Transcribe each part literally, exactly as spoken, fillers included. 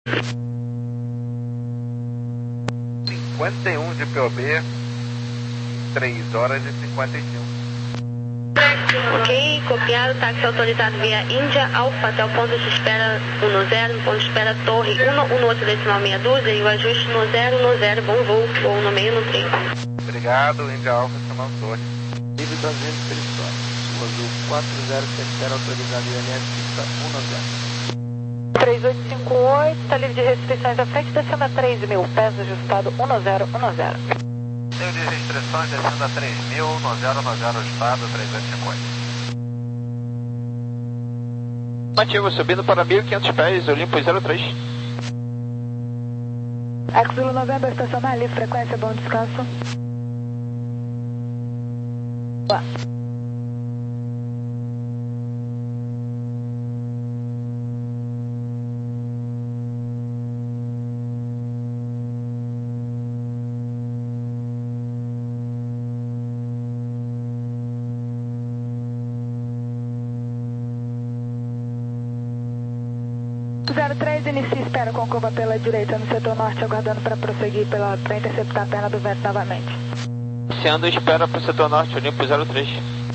cinquenta e um de P O B, três horas e cinquenta e cinco. Ok, copiado, táxi autorizado via Índia, Alfa até o ponto de espera um zero, no ponto de espera Torre um um oito decimal meia dúzia e o ajuste no zero no zero, bom voo, voo no meio no trem. Obrigado, Índia Alfa, chamando Torre. Livre das vezes Peristório, o azul quatro zero sete zero autorizado I L S pista um zero. três oito cinco oito, está livre de restrições à frente, descendo a três mil, pés ajustado um zero um zero. Livre de restrições, descendo a três mil, um zero um zero, estado três oito cinco oito. Mativo, subindo para mil e quinhentos pés, Olimpo zero três. Axulo November, estacionar ali, frequência, bom descanso. Boa. zero três, inicia espera com curva pela direita no setor norte, aguardando para prosseguir pela, para interceptar a perna do vento novamente. Iniciando espera para o setor norte, Olimpo zero três.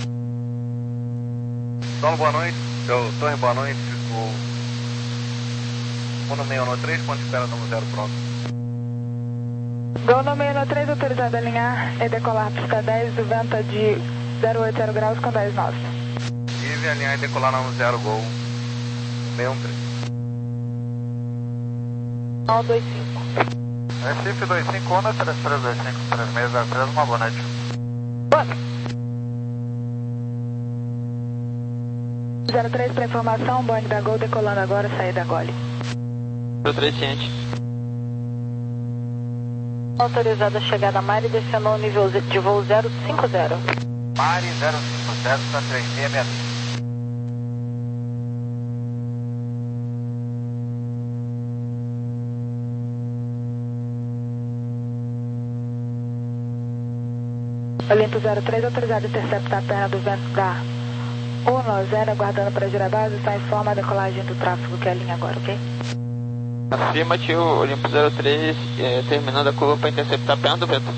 Solo, boa noite. Eu, Torre, boa noite. O um seis um três, ponto de espera número zero, pronto. Gol no meio no três, autorizado a alinhar e decolar pista dez, do vento de zero oito zero graus com dez nós. Tive alinhar e decolar na um zero, gol seis um três. nove dois cinco. Recife dois cinco um, três três dois cinco, três seis zero três, uma boa noite. Boa. zero três para informação, Boeing da Gol decolando agora, saída da Gole. zero três ciente. Autorizada a chegada a Mari, descendo ao nível de voo zero cinco zero. Mari zero cinco zero, está três seis seis zero. Olimpo zero três, autorizado a interceptar a perna do vento da um zero, aguardando para girar base, está em forma a decolagem do tráfego, que é a linha agora, ok? Afirmativo, Olimpo zero três, é, terminando a curva para interceptar a perna do vento.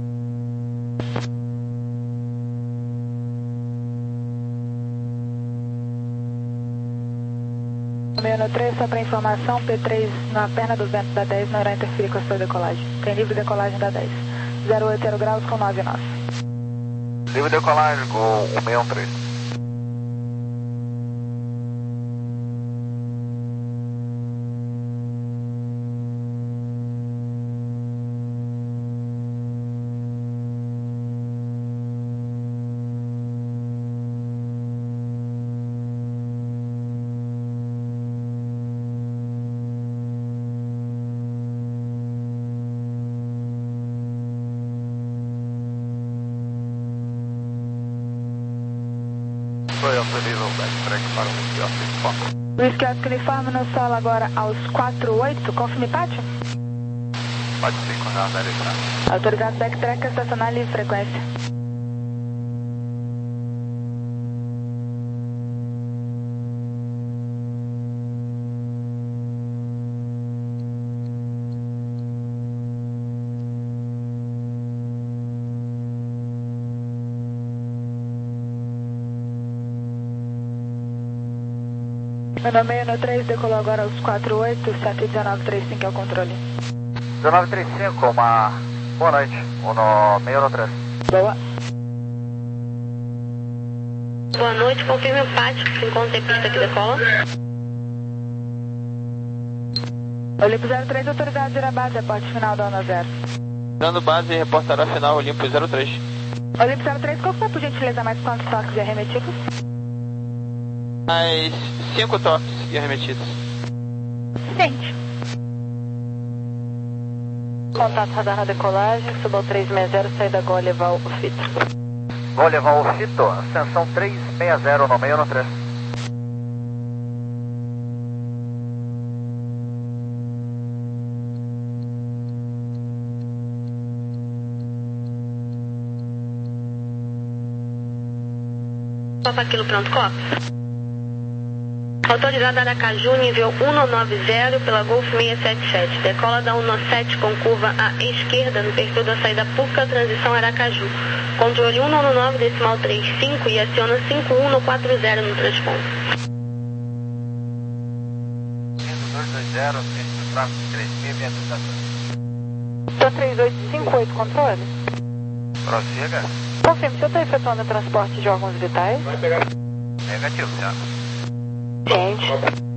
seis três, só para informação, P três na perna do vento da dez não irá interferir com a sua decolagem. Tem livre decolagem da dez. zero oito zero graus com nove nós. Livre decolagem, gol um seis um três. Foi autoriza o backtrack para o Whisky Whisky uniforme no solo agora aos quatro oito, confirme pátio? Pode sim, com a América. Autorizado backtrack, estacionar livre frequência. Meu nome é no três, decolou agora aos quatro oito, sete um nove três cinco é o controle. um nove três cinco, uma boa noite, um seis um três. Boa. Boa noite, confirme o pátio, se encontra em pista que decola. Olimpo zero três, autorizado de ir à base, aporte final da um zero. Dando base, reportará final, Olimpo zero três. Olimpo zero três, qual foi por gentileza mais quantos toques e arremetidos? Mais cinco toques e arremetidos. Sente. Contato radar na decolagem, suba ao três seis zero, saída Gol levar o fito. Vou levar o fito, ascensão três seis zero no seis um três. Copa aquilo pronto, Copa. Autorizado Aracaju, nível cento e noventa pela Golf seiscentos e setenta e sete. Decola da cento e sete com curva à esquerda no perfil da saída Puca, transição Aracaju. Controle cento e nove decimal trinta e cinco e aciona cinco um quatro zero no transponder. dois dois zero, centro do tráfego três mil, via estação. Tô três oito cinco oito, controle. Prossiga. Confirme, o senhor está efetuando o transporte de órgãos vitais? Negativo, senhor. Gente.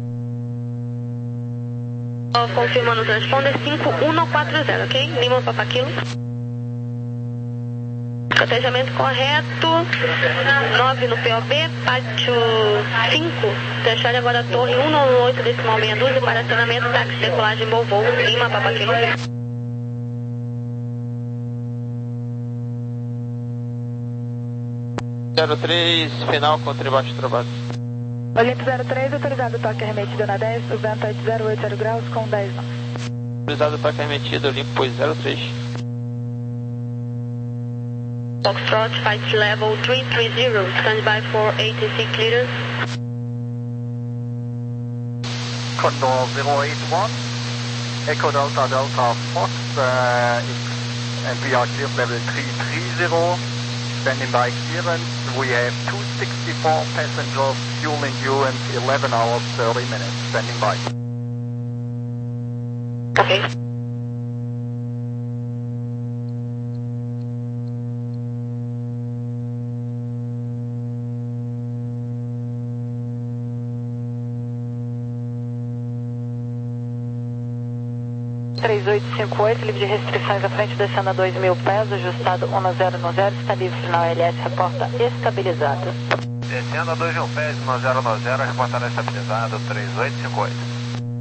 Ó, confirmando o transponder cinco um quatro zero, ok? Lima Papa Kilo. Cotejamento correto. nove no P O B, pátio cinco. Deixar agora a torre cento e oito decimal meia dúzia para acionamento táxi decolagem Volvo. Lima Papa Kilo. zero três, final contra e baixo trabalho. Olimpo zero três, autorizado toque arremetido na dez, o vento é de zero oito zero graus com dez nós. Autorizado toque arremetido, Olimpo zero três. Foxtrot, flight level three three zero, standby for A T C clearance. Condor zero eight one, Echo Delta Delta Fox, uh, and we are clear level three three zero, standing by clearance. We have two sixty-four passengers, fuel endurance eleven hours thirty minutes, standing by. Ok. três oito cinco oito, livre de restrições à frente, descendo a dois mil pés, ajustado um zero no zero, está livre, final L S, reporta estabilizado. Descendo a dois mil pés, um zero no zero, reportará estabilizado, três oito cinco oito.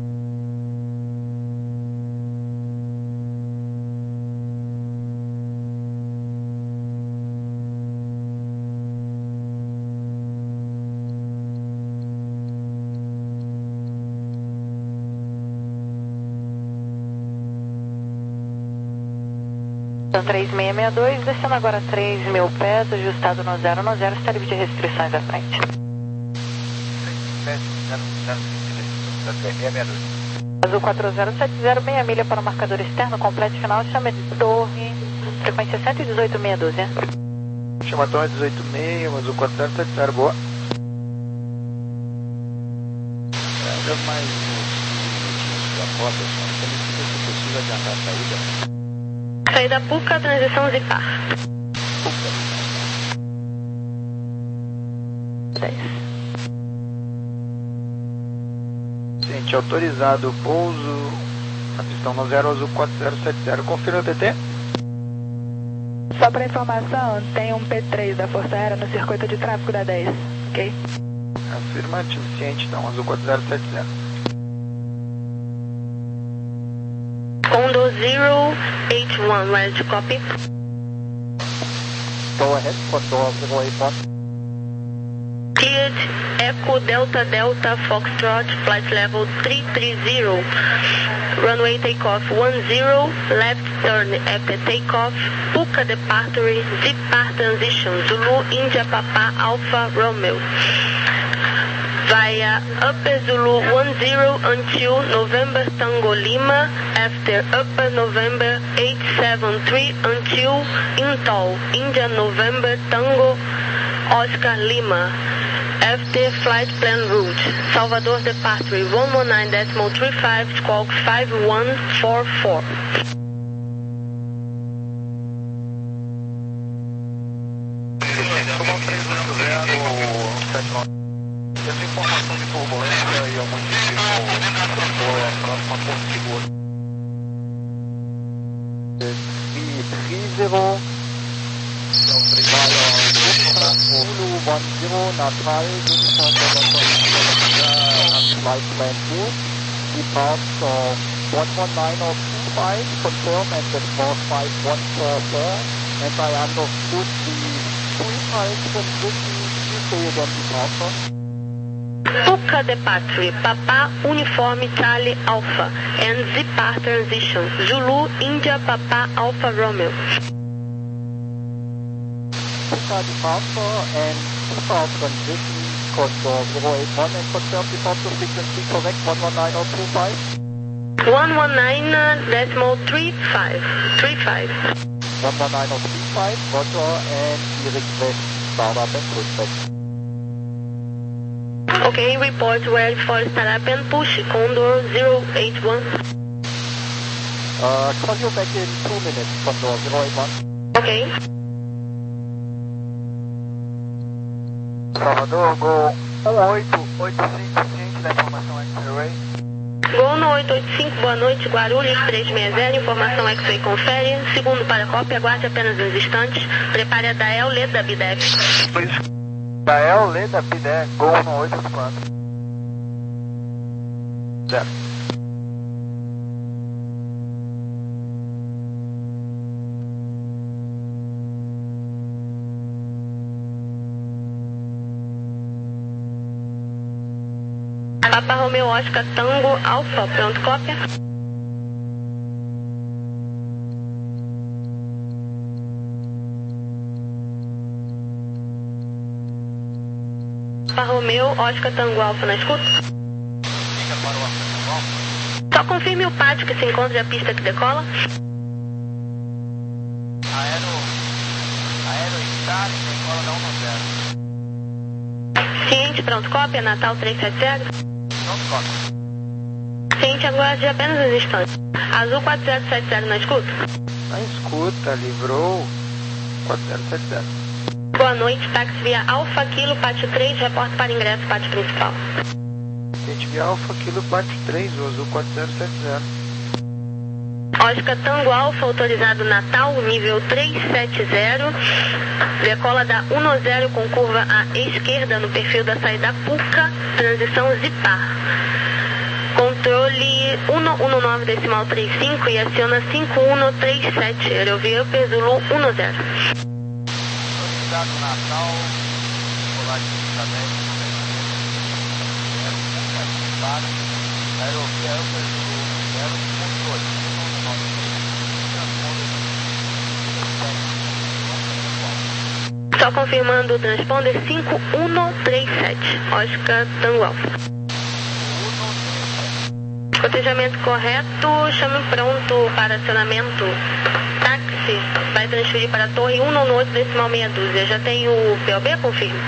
Então três seis seis dois, descendo agora três mil pés, ajustado no zero no zero, está livre de restrições à frente. Azul quatro zero sete zero, meia milha para o marcador externo, completo final, chama de torre, frequência cento e dezoito, meia dúzia. Chama torre dezoito meia, Azul quatro zero sete zero, boa. Ainda mais uns minutinhos da rota, só não tem se possível adiantar a saída. Saída Puca, transição Zipar. dez. Gente, autorizado o pouso na pistão no zero, Azul quatro zero sete zero. Confirma o T T. Só para informação, tem um P três da Força Aérea no circuito de tráfego da dez, ok? Afirmativo, ciente, então, Azul quatro zero sete zero. Condor zero eight one, ready to copy. Go ahead, Condor zero eight one. Cleared, Echo Delta Delta Foxtrot, flight level three three zero. Runway takeoff one zero, left turn after takeoff, Puca departure, Zipar transition, Zulu India Papa Alpha Romeo. Via Upper Zulu one zero until November Tango Lima, after Upper November eight seven three until Intol, India November Tango Oscar Lima, after flight plan route, Salvador departure one one nine decimal three five, squawk five one four four. Essa informação de turbulência e algum tipo foi a próxima ponto seguro. three three zero. Zulu one zero, Natal, flight plan two. Depart one one nine or two five, confirm, and that was five one four four. And I understood the pre-flight transition, you say again departure. Puca departure, Papa Uniforme Charlie Alpha, and Zipar transition, Zulu India Papa Alpha Romeo. Puca departure and Zipar transition, Condor zero eight one and confirm departure frequency correct one one nine point two five. one one nine decimal three five. three five. one one nine point three five, roger, and we request startup and pushback. Okay, report ready for startup and push, Condor zero eight one. Uh, call you back in two minutes, Condor zero eight one. Okay. Salvador, Gol um oito oito cinco, ciente da informação X-Ray. Gol no oito oito cinco, boa noite, Guarulhos três seis zero, informação X-Ray confere. Segundo para cópia, aguarde apenas uns instantes. Prepare a Dael, Leda, B D F. Por isso, Dael, Leda, B D F, Gol no oito oito quatro. Zero. Papa Romeo Oscar Tango Alfa, pronto, cópia. Papa Romeo Oscar Tango Alfa na escuta. Só confirme o pátio que se encontra e a pista que decola. Aero, aero Star, decola da um zero. Ciente, pronto, cópia, Natal três sete zero. Pronto, cópia. Ciente, aguarde apenas uns instantes. Azul quatro zero sete zero na escuta. Na escuta, livrou quatro zero sete zero. Boa noite, táxi via Alfa Kilo, pátio três, reporte para ingresso, pátio principal. Gente via Alfa Kilo, pátio três, o azul quatro zero sete zero. Oscar Tango Alfa, autorizado Natal, nível três sete zero. Decola da um zero com curva à esquerda no perfil da saída Puca, transição Zipar. Controle um um nove decimal trinta e cinco e aciona cinco um três sete, Aerovia Zulu um zero. Autorizado Natal, colagem de Isabel, Aerovia Zulu zero, controle. Só confirmando o transponder cinco um três sete, Oscar Tango Alfa. Cotejamento correto, chame pronto para acionamento. Táxi vai transferir para a torre um nove oito decimal meia dúzia. Já tem o P O B, confirme.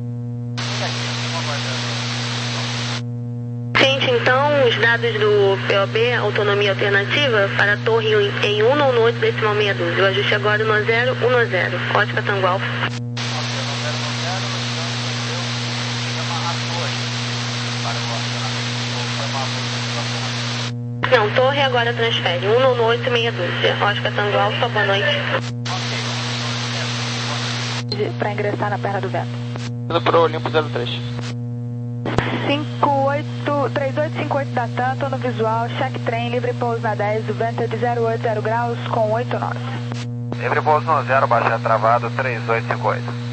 Ciente então os dados do P O B, autonomia alternativa, para a torre em um nove oito decimal meia dúzia. O ajuste agora no zero um zero, Oscar Tango Alfa. Não, torre agora transfere. um nove oito meia dúzia. Oscar Tango Alfa, boa noite. Para ingressar na perna do vento. Indo para o Olimpo zero três. cinco oito, três oito cinco oito da Tanto no visual, check trem, livre pouso na dez, o vento é de zero oito zero graus com oito nós. Livre pouso no zero, baixar travado três oito cinco oito.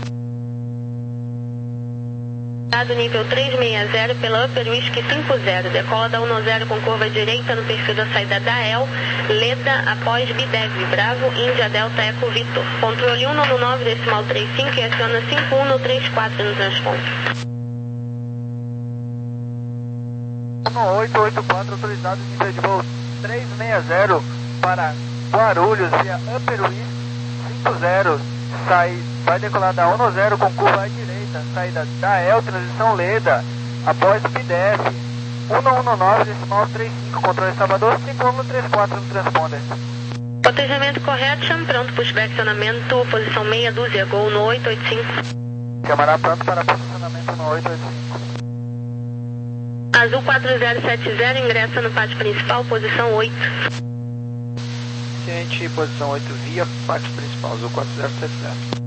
Dado nível três seis zero pela Upper Whisky cinco zero, decola da um zero com curva direita no perfil da saída da El, Leda após Bidev, Bravo, Índia, Delta, Eco, Vitor. Controle um nove nove decimal trinta e cinco e aciona cinco um três quatro no transponder. um oito oito quatro, autorizado nível de voo três seis zero para Guarulhos via Upper Whisky cinco zero, sai, vai decolar da um zero com curva à direita. Saída da El, transição Leda, após P D F, um nove decimal trinta e cinco, controle Salvador, cinco um três quatro no transponder. Cotejamento correto, chame pronto, pushback acionamento, posição meia dúzia, Gol no oito oito cinco. Camará pronto para posicionamento no oito oito cinco. Azul quatro zero sete zero, ingressa no pátio principal, posição oito. Ciente, posição oito, via pátio principal, Azul quatro zero sete zero.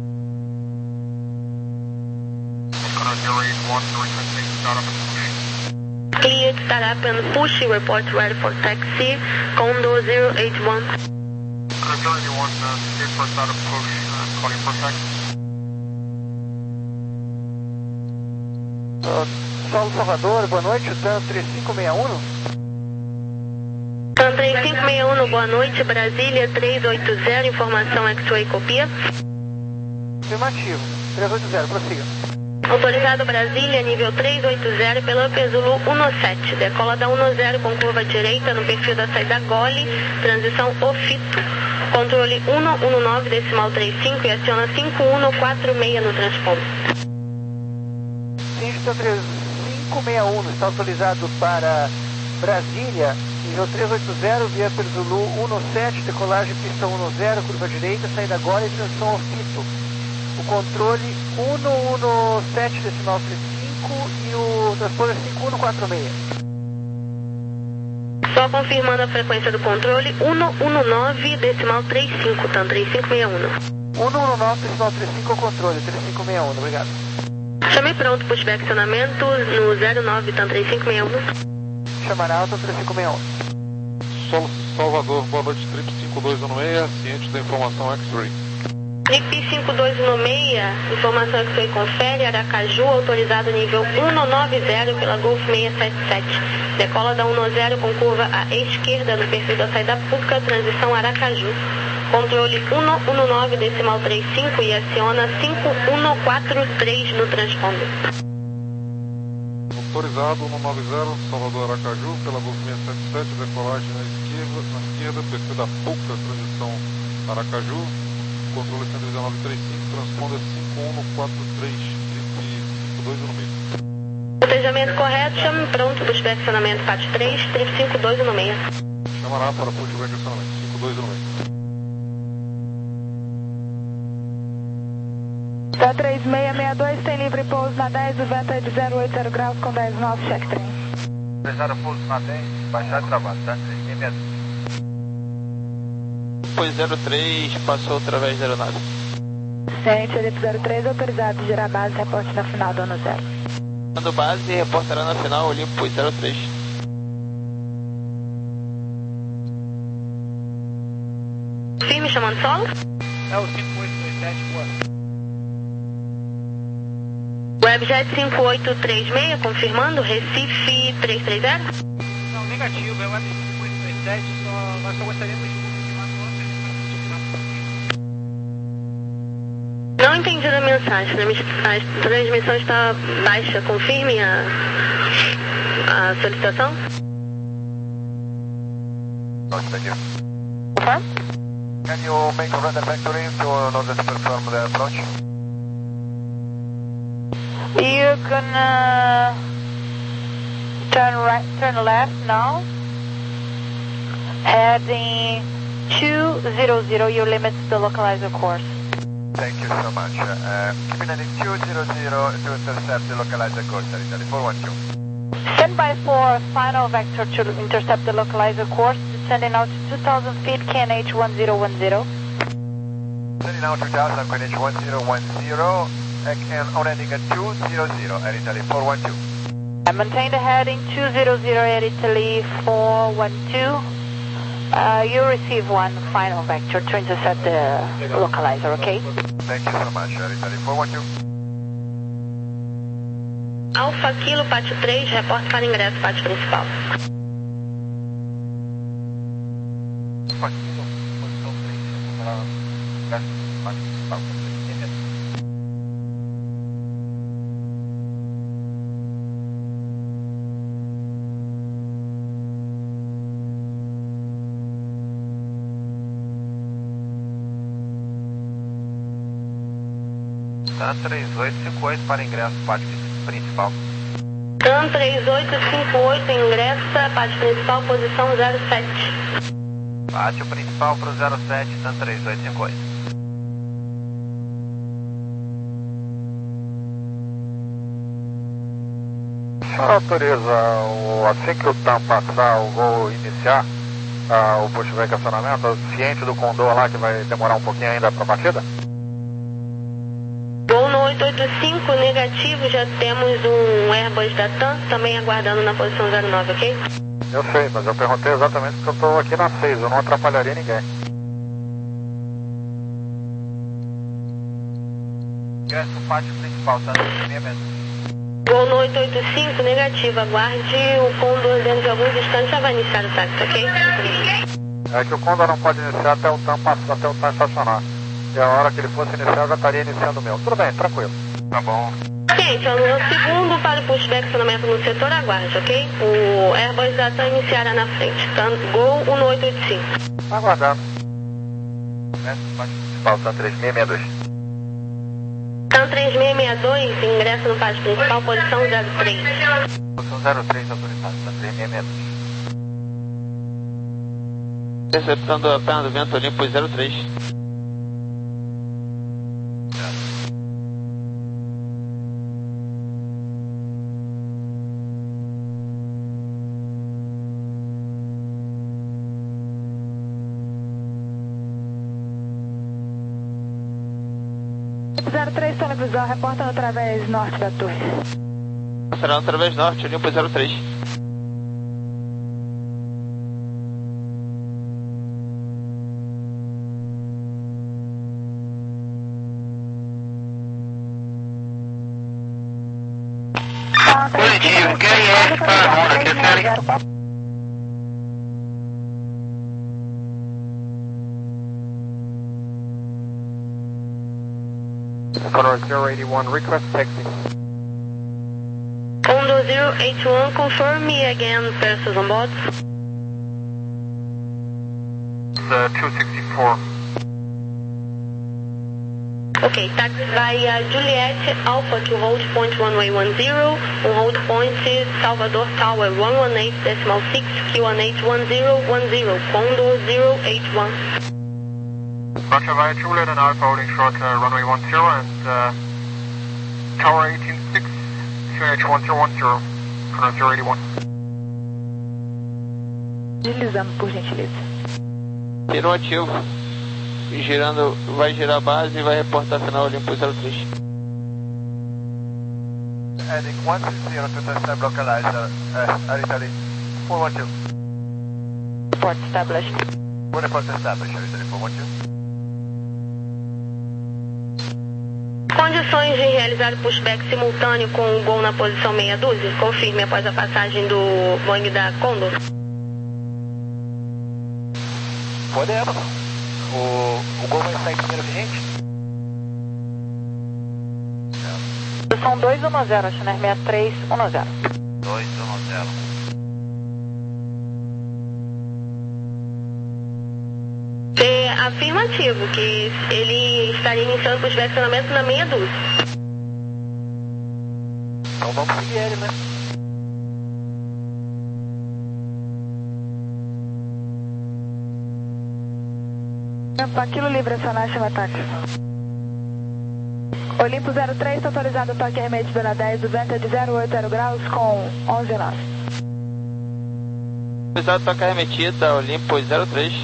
Cleared startup and push, report ready for taxi, Condor zero eight one. Uh, Saulo Salvador, boa noite, o TAN três cinco seis um. TAN três cinco seis um, boa noite, Brasília três oito zero, informação X-Ray copia. Afirmativo, três oito zero, prossiga. Autorizado Brasília, nível trezentos e oitenta pela Upper Zulu dezessete. Decola da dezessete com curva direita no perfil da saída Gole, transição Ofito. Controle cento e dezenove, decimal trinta e cinco e aciona cinco um quatro seis no transponder. Cinco três cinco seis um está autorizado para Brasília, nível trezentos e oitenta, via Upper Zulu dezessete, decolagem pista dezessete, curva direita, saída Gole e transição Ofito. O controle cento e dezessete, decimal trinta e cinco e o transponder cinco um quatro seis. Só confirmando a frequência do controle, cento e dezenove, decimal trinta e cinco, tá? três cinco seis um. cento e dezenove, decimal trinta e cinco é o controle, três cinco seis um, obrigado. Chame pronto, pushback acionamento no zero nove, tá? três cinco seis um. Chamar alta, três cinco seis um. Solo Salvador, boa noite, Trip cinco dois um seis, ciente da informação X-Ray. Trip cinco dois um seis, informação X-Ray confere, Aracaju, autorizado nível cento e noventa pela Golf seiscentos e setenta e sete. Decola da cento e dez com curva à esquerda no perfil da saída Puca, transição Aracaju. Controle cento e dezenove, decimal trinta e cinco e aciona cinco um quatro três no transponder. Autorizado cento e noventa, Salvador Aracaju, pela Golf seiscentos e setenta e sete, decolagem na esquerda, na esquerda, perfil da Puca, transição Aracaju. Controle cento e dezenove trinta e cinco, transponder cinco um quatro três, Trip cinco dois um seis. Protejamento correto, chame pronto, pushback acionamento P A T três, Trip cinco dois um seis. Chamará para pushback acionamento cinco dois um seis. Tá três seis seis dois, tem livre pouso na dez, o vento é de zero oito zero graus com dez nove, check trem. Reserva pouso na dez, baixar de trabalho, tá? três seis seis dois. Foi zero três, passou através zero nove. Ciente, Elip zero três, autorizado de gerar base, reporte na final do ano zero. Mando base e reportará na final, Olimpo zero três. Firme, chamando solo. É o cinco oito dois sete, boa. Webjet cinco oito três seis, confirmando, Recife trezentos e trinta. Não, negativo, é o Web cinco oito dois sete, só, nós só gostaríamos de Não entendi a mensagem, a transmissão está baixa, confirme a, a solicitação. Confirm? Can you make a rudder vectoring to in order to perform the approach? You're gonna turn right, turn left now, heading two zero zero, your limits the localizer course. Thank you so much. Uh, keeping heading two zero zero to intercept the localizer course, Italy four one two. Stand by for final vector to intercept the localizer course, descending out to two thousand feet, K N H one zero one zero. Sending out two thousand, K N H one zero one zero, and on heading at two zero zero, Air Italy four one two. I maintain the heading two zero zero, Air Italy four one two. Uh, you receive one final vector to intercept the localizer, okay? Thank you so much, Air Italy four one two. Alfa Kilo, Pátio três, reporte para ingresso, pátio principal. TAM três oito cinco oito para ingresso, pátio principal. TAM três oito cinco oito, ingressa, pátio principal, posição zero sete. Pátio principal para o zero sete, TAM três oito cinco oito. O senhor autoriza, o, assim que o TAM passar, o voo iniciar uh, o pushback acionamento, ciente do condor lá que vai demorar um pouquinho ainda para a partida? Voo no oito oito cinco, negativo, já temos um Airbus da TAM, também aguardando na posição zero nove, ok? Eu sei, mas eu perguntei exatamente porque eu estou aqui na seis, eu não atrapalharia ninguém. Ingresso pátio principal, TAM três seis seis mesmo. Voo no oito oito cinco, negativo, aguarde o Condor dentro de alguns instantes, já vai iniciar o táxi, ok? É que o Condor não pode iniciar até o TAM passar, até o TAM estacionar. E a hora que ele fosse iniciar, eu já estaria iniciando o meu. Tudo bem, tranquilo. Tá bom. Gente, no segundo para o pushback estacionamento no setor, aguarde, ok? O Airbus já está iniciada na frente. Tá? Gol um oito oito cinco. Aguardando. É, falta três seis seis dois. Então, três seis seis dois, ingressa no pátio principal, posição zero três. Posição zero três autorizado, tá três seis seis dois. Receptando a perna do vento limpo zero três. zero três, Tony Visual, reportando através norte da torre. Será através norte, limpo zero três. Positivo, Q R para a Honda, que série? Conor zero eight one, request taxi. Condor zero eight one, confirm me again, persons on board. Uh, two sixty-four. Ok, taxi via Juliet Alpha to hold point runway one zero, on hold point Salvador Tower one one eight decimal six, Q one eight one zero one zero, Condor zero eight one. Roger, via Juliet and Alpha holding short uh, runway one zero and uh, Tower eighteen six, Q H one zero one zero, Conor zero eight one. Deslizando, por gentileza. Virou ativo. Girando, vai girar a base e vai reportar final limpo zero três. Heading one zero to the step localizer, uh, Italy four one two. Report established. One report established, Italy four one two. Condições de realizar o pushback simultâneo com o Gol na posição meia dúzia? Confirme após a passagem do Boeing da Condor. Podemos. O, o Gol vai sair primeiro que a gente? São dois um zero, Channel sessenta e três um zero. dois um zero. É afirmativo, que ele estaria iniciando o pushback estacionamento na meia dúzia. Então vamos seguir ele, né? Aquilo livre, acionar chama ataque. Olimpo zero três, está autorizado o toque remetido na dez do vento de zero oito zero graus com onze nós. Autorizado toque remetida, Olimpo zero três.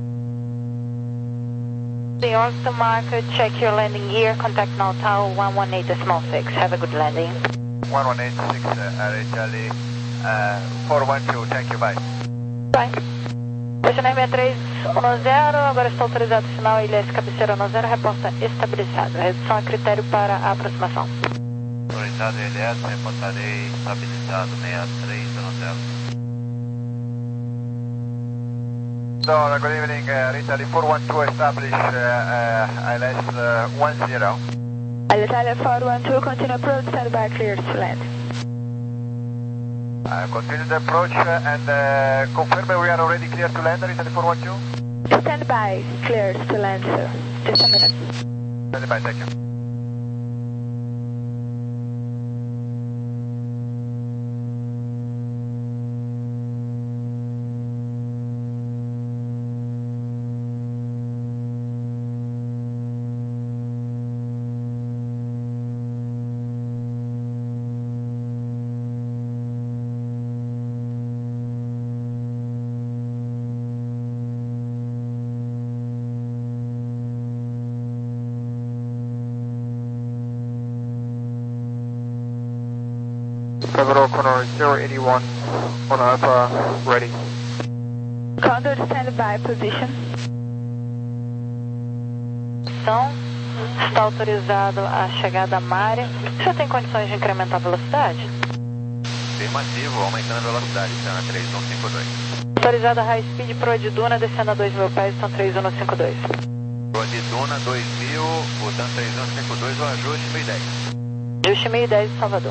The Austin marker, check your landing gear, contact now tower one one eight decimal six. Have a good landing. one one eight six, uh, Italy uh, four one two, thank you, bye. Bye. Channel sessenta e três um zero, agora está autorizado o sinal I L S cabeceira um zero, reporta estabilizado. Redução a critério para a aproximação. Autorizado I L S, reportarei estabilizado sessenta e três um zero. So, good evening, uh, Italy four one two, establish uh, uh, I L S uh, one zero. Italy four one two, continue approach, stand by, clear to land. Uh, continue the approach uh, and uh, confirm we are already clear to land, Italy four one two. Stand by, clear to land, sir. Just a minute. Stand by, thank you. Federal Conor zero eight one on Alpha, ready. Condor, stand by, position. Então, está autorizado a chegada à Mare. Já tem condições de incrementar a velocidade? Afirmativo, aumentando a velocidade, está na três um cinco dois. Autorizada High Speed Pro de Duna, descendo a dois mil pés, estão três um cinco dois. Pro de Duna dois mil, botando três um cinco dois, o ajuste mil e dez. Just meio dez de Salvador.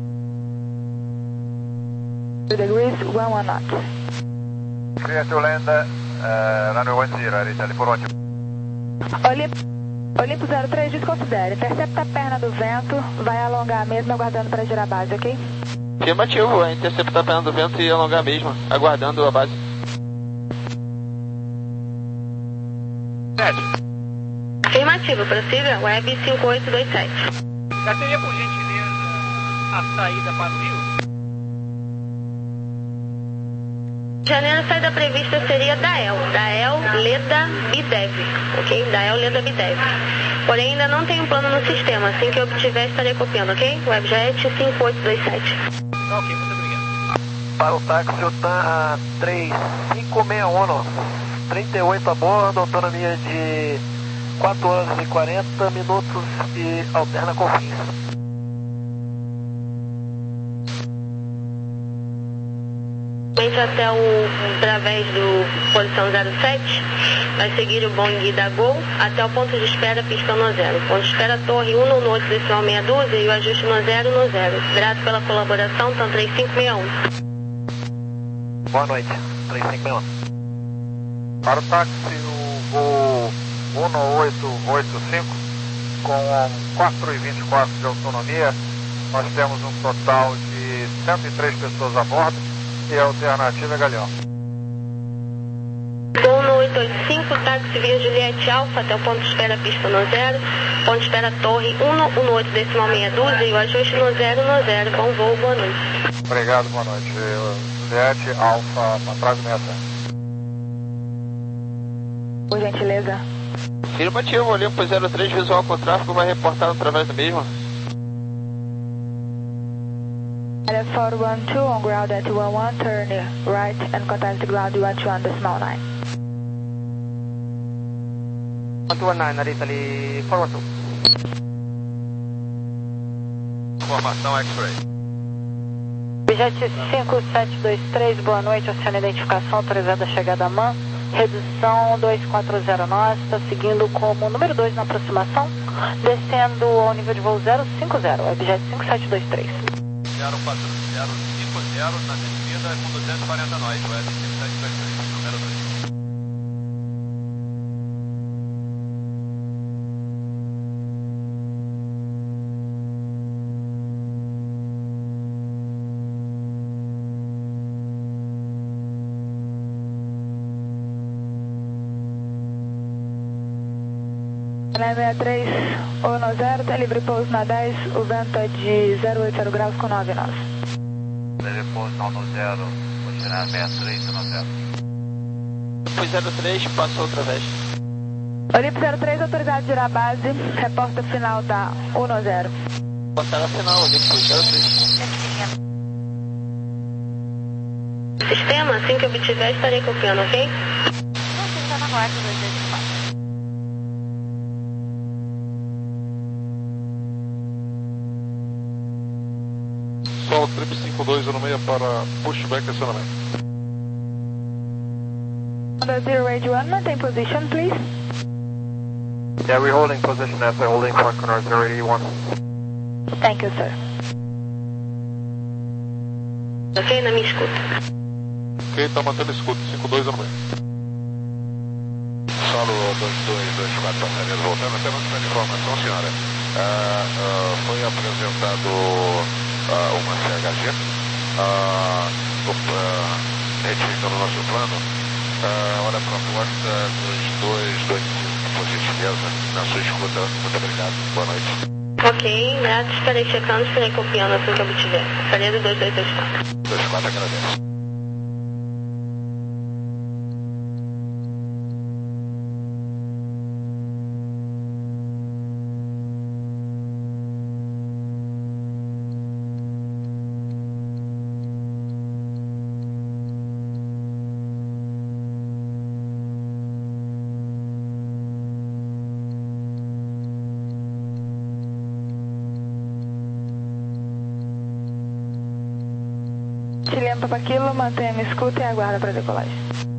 two degrees, one one knot. Clear to land, uh, runway one zero, Italy por ótimo. Olimpo, Olimpo zero três, desconsidere. Intercepta a perna do vento, vai alongar mesmo, aguardando para girar a base, ok? Afirmativo, é interceptar a perna do vento e alongar mesmo, aguardando a base. Afirmativo, prossiga, Web cinco oito dois sete. Já seria por gentileza a saída para o Rio? Janeiro, a saída prevista seria Dael, Dael, Leda, Bidev, ok? Dael, Leda, Bidev. Porém, ainda não tem um plano no sistema, assim que eu obtiver estarei copiando, ok? Webjet cinco oito dois sete. Ok, muito obrigado. Para o táxi, o TAM três cinco seis um, trinta e oito a bordo, autonomia de quatro horas e quarenta minutos e alterna com fins. Entre até o, através do posição zero sete, vai seguir o Boeing da Gol até o ponto de espera, pista no zero. Ponto de espera, torre um no oito decimal meia dúzia e o ajuste no zero no zero. Grato pela colaboração, TAM três cinco seis um. Boa noite, três cinco seis um. Para o táxi, o voo um oito oito cinco, com quatro e vinte e quatro de autonomia, nós temos um total de cento e três pessoas a bordo e a alternativa é Galeão. um oito oito cinco, táxi via Juliette Alfa até o ponto de espera, pista no zero. Ponto de espera, torre um no oito decimal meia dúzia e o ajuste no zero no zero. Bom voo, boa noite. Obrigado, boa noite. Juliette Alfa, atrás do sete. Por gentileza. Afirmativo, Olimpo zero três, visual com tráfego, vai reportar através do mesmo. four one two on ground at one one, turn right and contact the ground one two one decimal nine. one two one nine, Italy four one two. Formação X-Ray. Jet cinco sete dois três, boa noite, oceano identificação, autorizada a chegada a M A N, redução dois quatro zero nós, está seguindo como número dois na aproximação, descendo ao nível de voo zero cinco zero, Webjet cinco sete dois três. zero quatro zero cinco zero na descida com duzentos e quarenta nós, Web cinco sete dois três, número dois. sessenta e três, um zero, tem livre pouso na dez, o vento é de zero oito zero graus com nove nós. Livre pouso no zero, vou tirar sessenta e três no zero. Foi zero três, passou outra vez. Olimpo zero três, autorizado a girar a base, repórter final da um zero. Botaram a final, Olimpo zero três. Sistema, assim que eu obtiver estarei copiando, ok? Não, você está na guarda, dois dois quatro. Sol Trip cinco dois zero seis para pushback acionamento. zero radio one, maintain position, please. Yeah, we're holding position as a holding point corner zero eight one. Thank you, sir. Ok, na minha escuta. Ok, está mantendo escudo, cinco dois zero seis. Solo dois dois dois quatro passageiros voltando, temos uma informação, senhora. Uh, uh, foi apresentado uh, uma C H G, uh, uh, retificando o nosso plano, uh, hora proposta dos dois dois cinco, por gentileza, na sua escuta. Muito obrigado, boa noite. Ok, grato, estarei checando, estarei copiando assim que eu obtiver. Falei do dois dois dois quatro. dois quatro, agradeço. Chileno Papa Kilo, mantenha a escuta e aguarda para decolagem.